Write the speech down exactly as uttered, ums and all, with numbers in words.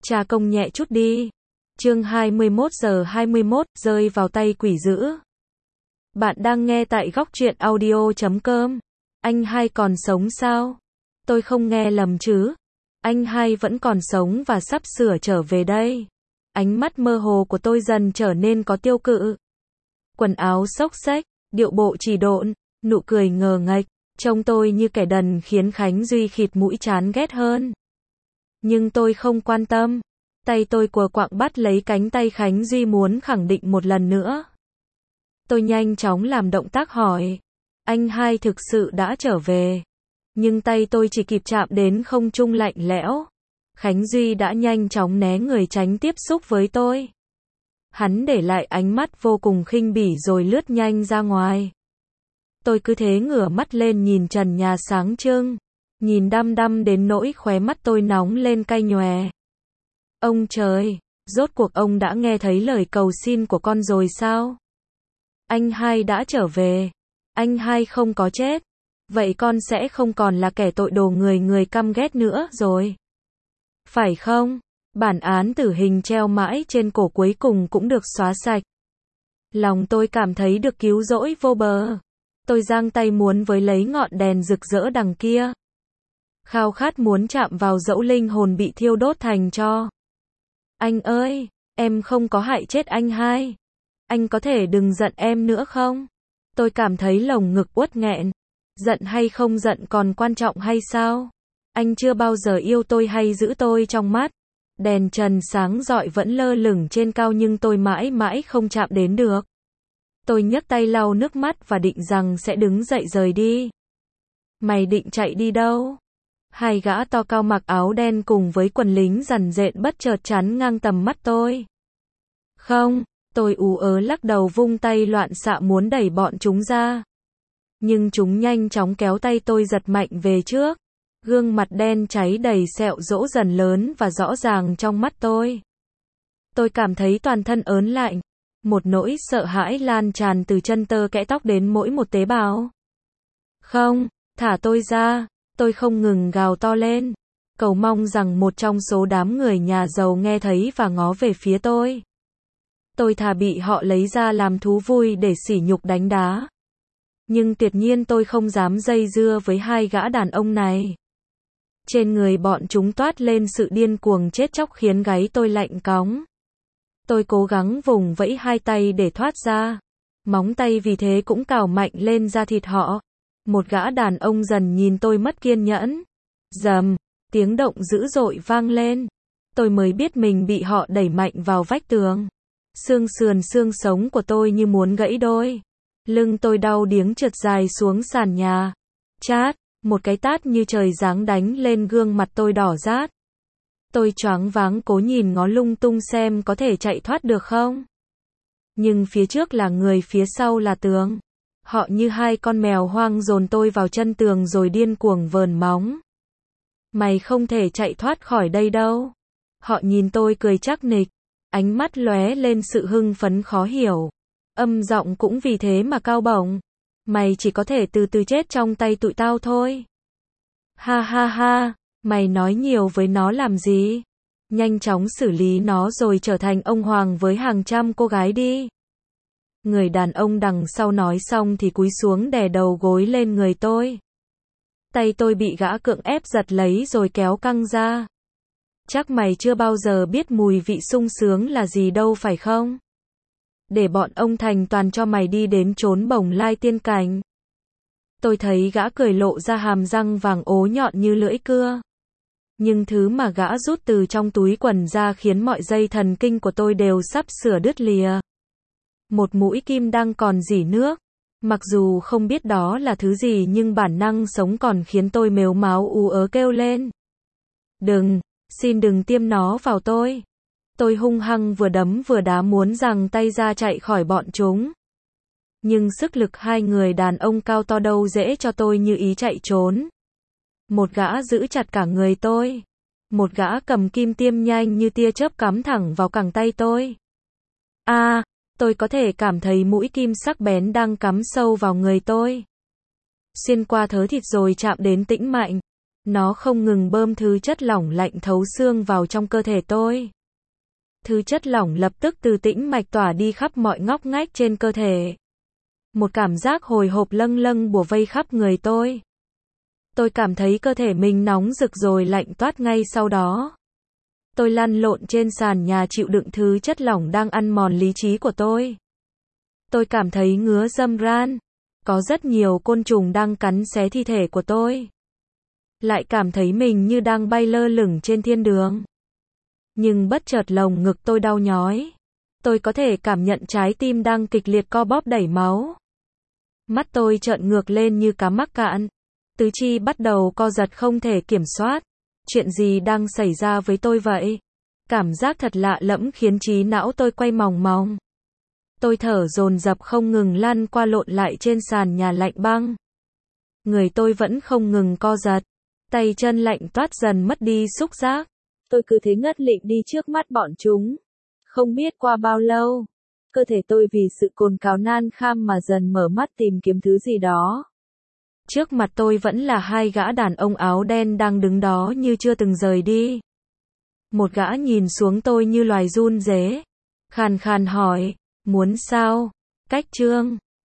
Tra công nhẹ chút đi. Chương hai mươi mốt giờ hai mươi mốt, rơi vào tay quỷ dữ. Bạn đang nghe tại góc truyện audio chấm com. Anh hai còn sống sao? Tôi không nghe lầm chứ? Anh hai vẫn còn sống và sắp sửa trở về đây. Ánh mắt mơ hồ của tôi dần trở nên có tiêu cự. Quần áo xốc xếch, điệu bộ chỉ độn, nụ cười ngờ nghệch, trông tôi như kẻ đần khiến Khánh Duy khịt mũi chán ghét hơn. Nhưng tôi không quan tâm. Tay tôi cùa quạng bắt lấy cánh tay Khánh Duy muốn khẳng định một lần nữa. Tôi nhanh chóng làm động tác hỏi. Anh hai thực sự đã trở về. Nhưng tay tôi chỉ kịp chạm đến không trung lạnh lẽo. Khánh Duy đã nhanh chóng né người tránh tiếp xúc với tôi. Hắn để lại ánh mắt vô cùng khinh bỉ rồi lướt nhanh ra ngoài. Tôi cứ thế ngửa mắt lên nhìn trần nhà sáng trưng. Nhìn đăm đăm đến nỗi khóe mắt tôi nóng lên cay nhòe. Ông trời, rốt cuộc ông đã nghe thấy lời cầu xin của con rồi sao? Anh hai đã trở về. Anh hai không có chết. Vậy con sẽ không còn là kẻ tội đồ người người căm ghét nữa rồi. Phải không? Bản án tử hình treo mãi trên cổ cuối cùng cũng được xóa sạch. Lòng tôi cảm thấy được cứu rỗi vô bờ. Tôi giang tay muốn với lấy ngọn đèn rực rỡ đằng kia. Khao khát muốn chạm vào dẫu linh hồn bị thiêu đốt thành tro. Anh ơi, em không có hại chết anh hai. Anh có thể đừng giận em nữa không? Tôi cảm thấy lồng ngực uất nghẹn. Giận hay không giận còn quan trọng hay sao? Anh chưa bao giờ yêu tôi hay giữ tôi trong mắt. Đèn trần sáng rọi vẫn lơ lửng trên cao nhưng tôi mãi mãi không chạm đến được. Tôi nhấc tay lau nước mắt và định rằng sẽ đứng dậy rời đi. Mày định chạy đi đâu? Hai gã to cao mặc áo đen cùng với quần lính rằn rện bất chợt chắn ngang tầm mắt tôi. Không, tôi ú ớ lắc đầu vung tay loạn xạ muốn đẩy bọn chúng ra. Nhưng chúng nhanh chóng kéo tay tôi giật mạnh về trước. Gương mặt đen cháy đầy sẹo rỗ dần lớn và rõ ràng trong mắt tôi. Tôi cảm thấy toàn thân ớn lạnh. Một nỗi sợ hãi lan tràn từ chân tơ kẽ tóc đến mỗi một tế bào. Không, thả tôi ra. Tôi không ngừng gào to lên. Cầu mong rằng một trong số đám người nhà giàu nghe thấy và ngó về phía tôi. Tôi thà bị họ lấy ra làm thú vui để sỉ nhục đánh đá. Nhưng tuyệt nhiên tôi không dám dây dưa với hai gã đàn ông này. Trên người bọn chúng toát lên sự điên cuồng chết chóc khiến gáy tôi lạnh cóng. Tôi cố gắng vùng vẫy hai tay để thoát ra. Móng tay vì thế cũng cào mạnh lên da thịt họ. Một gã đàn ông dần nhìn tôi mất kiên nhẫn. Rầm, tiếng động dữ dội vang lên. Tôi mới biết mình bị họ đẩy mạnh vào vách tường. Xương sườn xương sống của tôi như muốn gãy đôi. Lưng tôi đau điếng trượt dài xuống sàn nhà. Chát, một cái tát như trời giáng đánh lên gương mặt tôi đỏ rát. Tôi choáng váng cố nhìn ngó lung tung xem có thể chạy thoát được không. Nhưng phía trước là người, phía sau là tường. Họ như hai con mèo hoang dồn tôi vào chân tường rồi điên cuồng vờn móng. Mày không thể chạy thoát khỏi đây đâu. Họ nhìn tôi cười chắc nịch. Ánh mắt lóe lên sự hưng phấn khó hiểu. Âm giọng cũng vì thế mà cao bổng. Mày chỉ có thể từ từ chết trong tay tụi tao thôi. Ha ha ha, mày nói nhiều với nó làm gì? Nhanh chóng xử lý nó rồi trở thành ông hoàng với hàng trăm cô gái đi. Người đàn ông đằng sau nói xong thì cúi xuống đè đầu gối lên người tôi. Tay tôi bị gã cưỡng ép giật lấy rồi kéo căng ra. Chắc mày chưa bao giờ biết mùi vị sung sướng là gì đâu phải không? Để bọn ông thành toàn cho mày đi đến chốn bồng lai tiên cảnh. Tôi thấy gã cười lộ ra hàm răng vàng ố nhọn như lưỡi cưa. Nhưng thứ mà gã rút từ trong túi quần ra khiến mọi dây thần kinh của tôi đều sắp sửa đứt lìa. Một mũi kim đang còn rỉ nước. Mặc dù không biết đó là thứ gì nhưng bản năng sống còn khiến tôi mếu máo ú ớ kêu lên. Đừng, xin đừng tiêm nó vào tôi. Tôi hung hăng vừa đấm vừa đá muốn giằng tay ra chạy khỏi bọn chúng. Nhưng sức lực hai người đàn ông cao to đâu dễ cho tôi như ý chạy trốn. Một gã giữ chặt cả người tôi. Một gã cầm kim tiêm nhanh như tia chớp cắm thẳng vào cẳng tay tôi. A, à, tôi có thể cảm thấy mũi kim sắc bén đang cắm sâu vào người tôi. Xuyên qua thớ thịt rồi chạm đến tĩnh mạch. Nó không ngừng bơm thứ chất lỏng lạnh thấu xương vào trong cơ thể tôi. Thứ chất lỏng lập tức từ tĩnh mạch tỏa đi khắp mọi ngóc ngách trên cơ thể. Một cảm giác hồi hộp lâng lâng bủa vây khắp người tôi. Tôi cảm thấy cơ thể mình nóng rực rồi lạnh toát ngay sau đó. Tôi lăn lộn trên sàn nhà chịu đựng thứ chất lỏng đang ăn mòn lý trí của tôi. Tôi cảm thấy ngứa râm ran. Có rất nhiều côn trùng đang cắn xé thi thể của tôi. Lại cảm thấy mình như đang bay lơ lửng trên thiên đường. Nhưng bất chợt lồng ngực tôi đau nhói. Tôi có thể cảm nhận trái tim đang kịch liệt co bóp đẩy máu. Mắt tôi trợn ngược lên như cá mắc cạn. Tứ chi bắt đầu co giật không thể kiểm soát. Chuyện gì đang xảy ra với tôi vậy? Cảm giác thật lạ lẫm khiến trí não tôi quay mòng mòng. Tôi thở dồn dập không ngừng lăn qua lộn lại trên sàn nhà lạnh băng. Người tôi vẫn không ngừng co giật. Tay chân lạnh toát dần mất đi xúc giác. Tôi cứ thế ngất lịm đi trước mắt bọn chúng. Không biết qua bao lâu, cơ thể tôi vì sự cồn cào nan kham mà dần mở mắt tìm kiếm thứ gì đó. Trước mặt tôi vẫn là hai gã đàn ông áo đen đang đứng đó như chưa từng rời đi. Một gã nhìn xuống tôi như loài run rế. Khàn khàn hỏi, muốn sao? Cách Trương.